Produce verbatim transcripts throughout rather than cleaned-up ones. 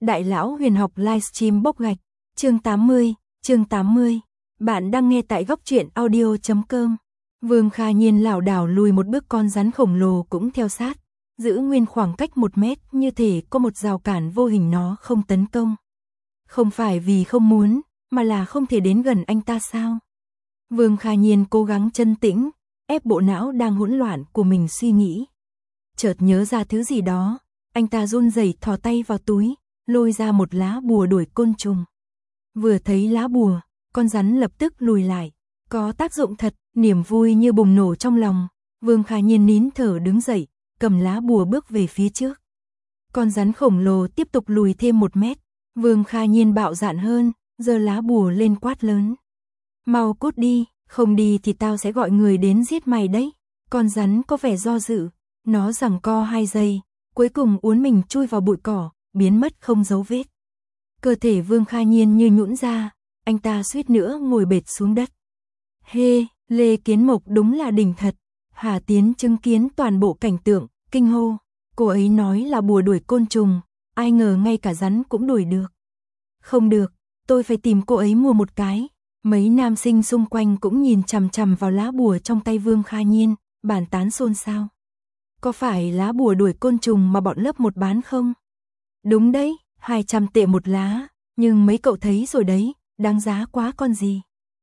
Đại lão huyền học livestream bốc gạch, chương tám mươi, chương tám mươi. Bạn đang nghe tại góc truyện audio chấm com. Vương Kha Nhiên lảo đảo lùi một bước, con rắn khổng lồ cũng theo sát, giữ nguyên khoảng cách một mét, như thể có một rào cản vô hình nó không tấn công. Không phải vì không muốn, mà là không thể đến gần anh ta sao? Vương Kha Nhiên cố gắng trấn tĩnh, ép bộ não đang hỗn loạn của mình suy nghĩ. Chợt nhớ ra thứ gì đó, anh ta run rẩy thò tay vào túi, lôi ra một lá bùa đuổi côn trùng. Vừa thấy lá bùa, con rắn lập tức lùi lại, có tác dụng thật, niềm vui như bùng nổ trong lòng. Vương Kha Nhiên nín thở đứng dậy, cầm lá bùa bước về phía trước. Con rắn khổng lồ tiếp tục lùi thêm một mét, Vương Kha Nhiên bạo dạn hơn, giơ lá bùa lên quát lớn. Mau cút đi, không đi thì tao sẽ gọi người đến giết mày đấy. Con rắn có vẻ do dự, nó giằng co hai giây, cuối cùng uốn mình chui vào bụi cỏ, biến mất không dấu vết. Cơ thể Vương Kha Nhiên như nhũn ra, anh ta suýt nữa ngồi bệt xuống đất. Hê, Lê Kiến Mộc đúng là đỉnh thật. Hà Tiến chứng kiến toàn bộ cảnh tượng, kinh hô. Cô ấy nói là bùa đuổi côn trùng, ai ngờ ngay cả rắn cũng đuổi được. Không được, tôi phải tìm cô ấy mua một cái. Mấy nam sinh xung quanh cũng nhìn chằm chằm vào lá bùa trong tay Vương Kha Nhiên, bàn tán xôn xao. Có phải lá bùa đuổi côn trùng mà bọn lớp một bán không? Đúng đấy, hai trăm tệ một lá, nhưng mấy cậu thấy rồi đấy, đáng giá quá con gì.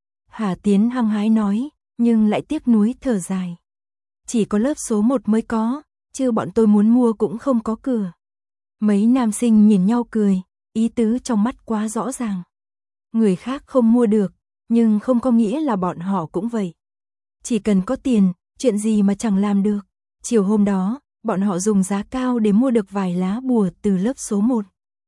Hà Tiến hăng hái nói, nhưng lại tiếc nuối thở dài. Chỉ có lớp số một mới có, chứ bọn tôi muốn mua cũng không có cửa. Mấy nam sinh nhìn nhau cười, ý tứ trong mắt quá rõ ràng. Người khác không mua được, nhưng không có nghĩa là bọn họ cũng vậy. Chỉ cần có tiền, chuyện gì mà chẳng làm được. Chiều hôm đó, bọn họ dùng giá cao để mua được vài lá bùa từ lớp số một.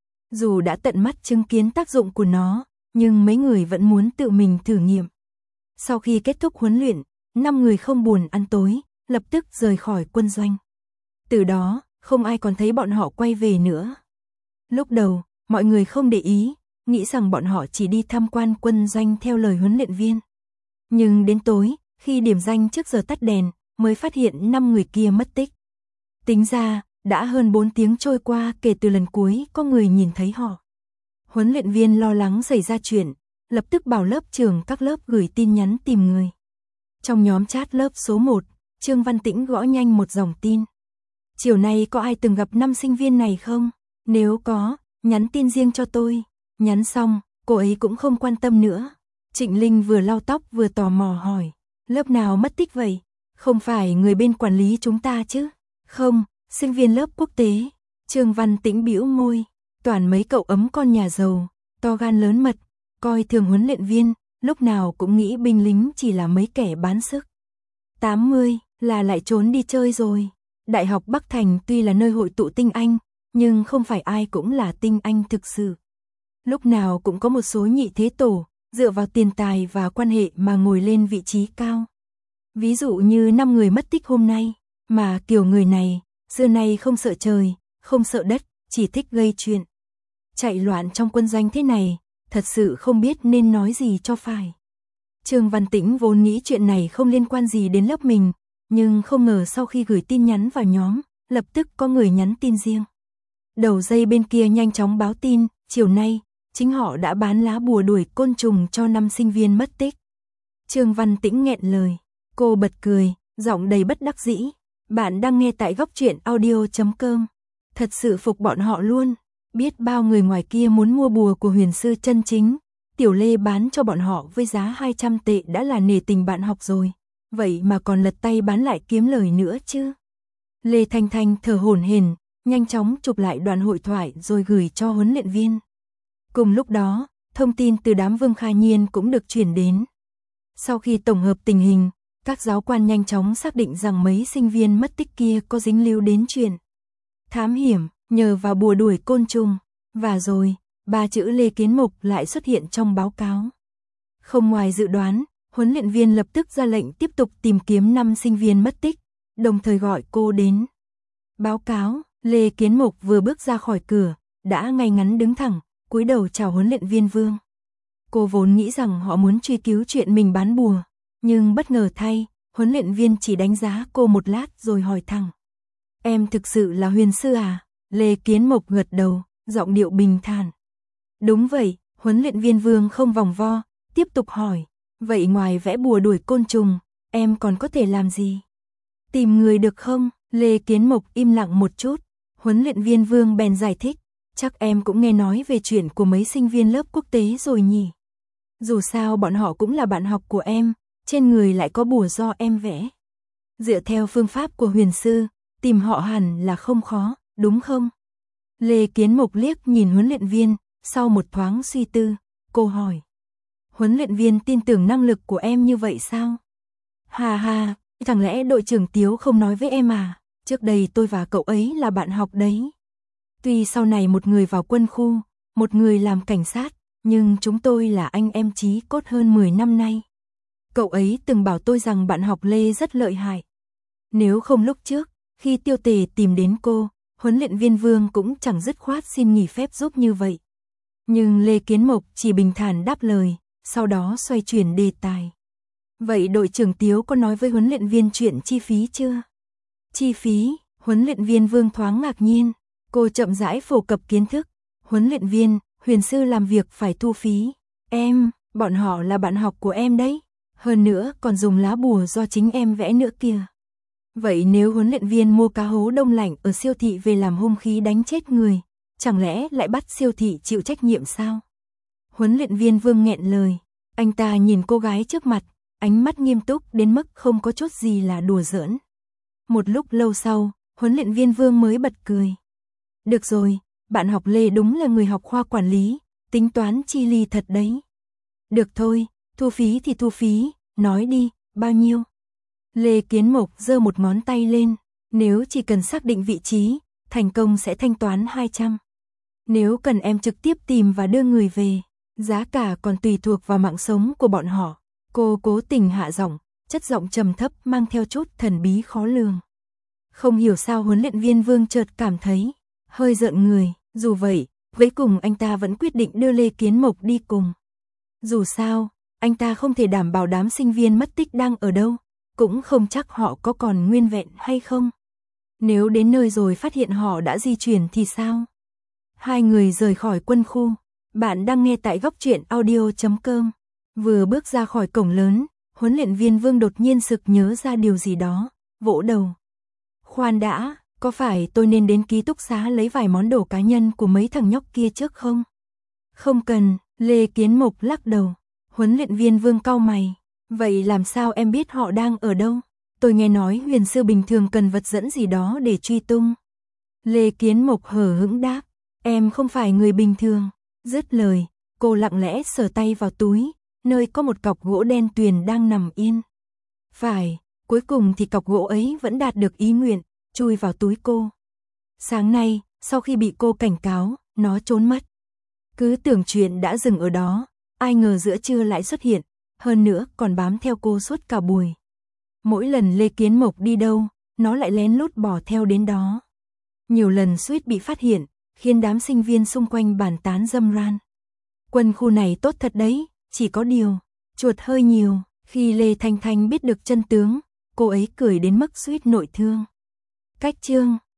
Dù đã tận mắt chứng kiến tác dụng của nó, nhưng mấy người vẫn muốn tự mình thử nghiệm. Sau khi kết thúc huấn luyện, năm người không buồn ăn tối, lập tức rời khỏi quân doanh. Từ đó, không ai còn thấy bọn họ quay về nữa. Lúc đầu, mọi người không để ý, nghĩ rằng bọn họ chỉ đi tham quan quân doanh theo lời huấn luyện viên. Nhưng đến tối, khi điểm danh trước giờ tắt đèn, mới phát hiện năm người kia mất tích. Tính ra, đã hơn bốn tiếng trôi qua kể từ lần cuối có người nhìn thấy họ. Huấn luyện viên lo lắng xảy ra chuyện, lập tức bảo lớp trưởng các lớp gửi tin nhắn tìm người. Trong nhóm chat lớp số một, Trương Văn Tĩnh gõ nhanh một dòng tin. Chiều nay có ai từng gặp năm sinh viên này không? Nếu có, nhắn tin riêng cho tôi. Nhắn xong, cô ấy cũng không quan tâm nữa. Trịnh Linh vừa lau tóc vừa tò mò hỏi. Lớp nào mất tích vậy? Không phải người bên quản lý chúng ta chứ? Không, sinh viên lớp quốc tế. Trương Văn Tĩnh bĩu môi. Toàn mấy cậu ấm con nhà giàu, to gan lớn mật, coi thường huấn luyện viên, lúc nào cũng nghĩ binh lính chỉ là mấy kẻ bán sức. tám mươi là lại trốn đi chơi rồi. Đại học Bắc Thành tuy là nơi hội tụ tinh anh, nhưng không phải ai cũng là tinh anh thực sự. Lúc nào cũng có một số nhị thế tổ, dựa vào tiền tài và quan hệ mà ngồi lên vị trí cao. Ví dụ như năm người mất tích hôm nay, mà kiểu người này, xưa nay không sợ trời, không sợ đất, chỉ thích gây chuyện. Chạy loạn trong quân doanh thế này, thật sự không biết nên nói gì cho phải. Trương Văn Tĩnh vốn nghĩ chuyện này không liên quan gì đến lớp mình, nhưng không ngờ sau khi gửi tin nhắn vào nhóm, lập tức có người nhắn tin riêng. Đầu dây bên kia nhanh chóng báo tin, chiều nay, chính họ đã bán lá bùa đuổi côn trùng cho năm sinh viên mất tích. Trương Văn Tĩnh nghẹn lời, cô bật cười, giọng đầy bất đắc dĩ. Bạn đang nghe tại góc truyện audio chấm com. Thật sự phục bọn họ luôn. Biết bao người ngoài kia muốn mua bùa của huyền sư chân chính, Tiểu Lê bán cho bọn họ với giá hai trăm tệ đã là nể tình bạn học rồi. Vậy mà còn lật tay bán lại kiếm lời nữa chứ. Lê Thanh Thanh thở hổn hển, nhanh chóng chụp lại đoạn hội thoại rồi gửi cho huấn luyện viên. Cùng lúc đó, thông tin từ đám Vương Kha Nhiên cũng được chuyển đến. Sau khi tổng hợp tình hình, các giáo quan nhanh chóng xác định rằng mấy sinh viên mất tích kia có dính líu đến chuyện thám hiểm, nhờ vào bùa đuổi côn trùng. Và rồi, ba chữ Lê Kiến Mộc lại xuất hiện trong báo cáo. Không ngoài dự đoán, huấn luyện viên lập tức ra lệnh tiếp tục tìm kiếm năm sinh viên mất tích, đồng thời gọi cô đến. Báo cáo, Lê Kiến Mộc vừa bước ra khỏi cửa, đã ngay ngắn đứng thẳng, cúi đầu chào huấn luyện viên Vương. Cô vốn nghĩ rằng họ muốn truy cứu chuyện mình bán bùa, nhưng bất ngờ thay, huấn luyện viên chỉ đánh giá cô một lát rồi hỏi thẳng. Em thực sự là huyền sư à? Lê Kiến Mộc gật đầu, giọng điệu bình thản. Đúng vậy, huấn luyện viên Vương không vòng vo, tiếp tục hỏi. Vậy ngoài vẽ bùa đuổi côn trùng, em còn có thể làm gì? Tìm người được không? Lê Kiến Mộc im lặng một chút. Huấn luyện viên Vương bèn giải thích. Chắc em cũng nghe nói về chuyện của mấy sinh viên lớp quốc tế rồi nhỉ? Dù sao bọn họ cũng là bạn học của em, trên người lại có bùa do em vẽ. Dựa theo phương pháp của huyền sư, tìm họ hẳn là không khó, đúng không? Lê Kiến Mộc liếc nhìn huấn luyện viên, sau một thoáng suy tư, cô hỏi. Huấn luyện viên tin tưởng năng lực của em như vậy sao? Hà hà, chẳng lẽ đội trưởng Tiếu không nói với em à? Trước đây tôi và cậu ấy là bạn học đấy. Tuy sau này một người vào quân khu, một người làm cảnh sát, nhưng chúng tôi là anh em chí cốt hơn mười năm nay. Cậu ấy từng bảo tôi rằng bạn học Lê rất lợi hại. Nếu không lúc trước, khi Tiêu Tề tìm đến cô, huấn luyện viên Vương cũng chẳng dứt khoát xin nghỉ phép giúp như vậy. Nhưng Lê Kiến Mộc chỉ bình thản đáp lời, sau đó xoay chuyển đề tài. Vậy đội trưởng Tiếu có nói với huấn luyện viên chuyện chi phí chưa? Chi phí, huấn luyện viên Vương thoáng ngạc nhiên. Cô chậm rãi phổ cập kiến thức. Huấn luyện viên, huyền sư làm việc phải thu phí. Em, bọn họ là bạn học của em đấy. Hơn nữa còn dùng lá bùa do chính em vẽ nữa kìa. Vậy nếu huấn luyện viên mua cá hố đông lạnh ở siêu thị về làm hung khí đánh chết người, chẳng lẽ lại bắt siêu thị chịu trách nhiệm sao? Huấn luyện viên Vương nghẹn lời. Anh ta nhìn cô gái trước mặt, ánh mắt nghiêm túc đến mức không có chút gì là đùa giỡn. Một lúc lâu sau, huấn luyện viên Vương mới bật cười. Được rồi, bạn học Lê đúng là người học khoa quản lý, tính toán chi ly thật đấy. Được thôi, thu phí thì thu phí, nói đi, bao nhiêu? Lê Kiến Mộc giơ một ngón tay lên, nếu chỉ cần xác định vị trí, thành công sẽ thanh toán hai trăm. Nếu cần em trực tiếp tìm và đưa người về, giá cả còn tùy thuộc vào mạng sống của bọn họ. Cô cố tình hạ giọng, chất giọng trầm thấp mang theo chút thần bí khó lường. Không hiểu sao huấn luyện viên Vương chợt cảm thấy hơi giận người, dù vậy, cuối cùng anh ta vẫn quyết định đưa Lê Kiến Mộc đi cùng. Dù sao, anh ta không thể đảm bảo đám sinh viên mất tích đang ở đâu, cũng không chắc họ có còn nguyên vẹn hay không. Nếu đến nơi rồi phát hiện họ đã di chuyển thì sao? Hai người rời khỏi quân khu. Bạn đang nghe tại góc truyện audio chấm com. Vừa bước ra khỏi cổng lớn, huấn luyện viên Vương đột nhiên sực nhớ ra điều gì đó, vỗ đầu. Khoan đã, có phải tôi nên đến ký túc xá lấy vài món đồ cá nhân của mấy thằng nhóc kia trước không? Không cần, Lê Kiến Mộc lắc đầu. Huấn luyện viên Vương cau mày. Vậy làm sao em biết họ đang ở đâu? Tôi nghe nói huyền sư bình thường cần vật dẫn gì đó để truy tung. Lê Kiến Mộc hờ hững đáp. Em không phải người bình thường. Dứt lời, cô lặng lẽ sờ tay vào túi, nơi có một cọc gỗ đen tuyền đang nằm yên. Phải, cuối cùng thì cọc gỗ ấy vẫn đạt được ý nguyện, chui vào túi cô. Sáng nay, sau khi bị cô cảnh cáo, nó trốn mất. Cứ tưởng chuyện đã dừng ở đó, ai ngờ giữa trưa lại xuất hiện, hơn nữa còn bám theo cô suốt cả buổi. Mỗi lần Lê Kiến Mộc đi đâu, nó lại lén lút bỏ theo đến đó. Nhiều lần suýt bị phát hiện, khiến đám sinh viên xung quanh bàn tán râm ran. Quân khu này tốt thật đấy, chỉ có điều, chuột hơi nhiều. Khi Lê Thanh Thanh biết được chân tướng, cô ấy cười đến mức suýt nội thương. Cách chương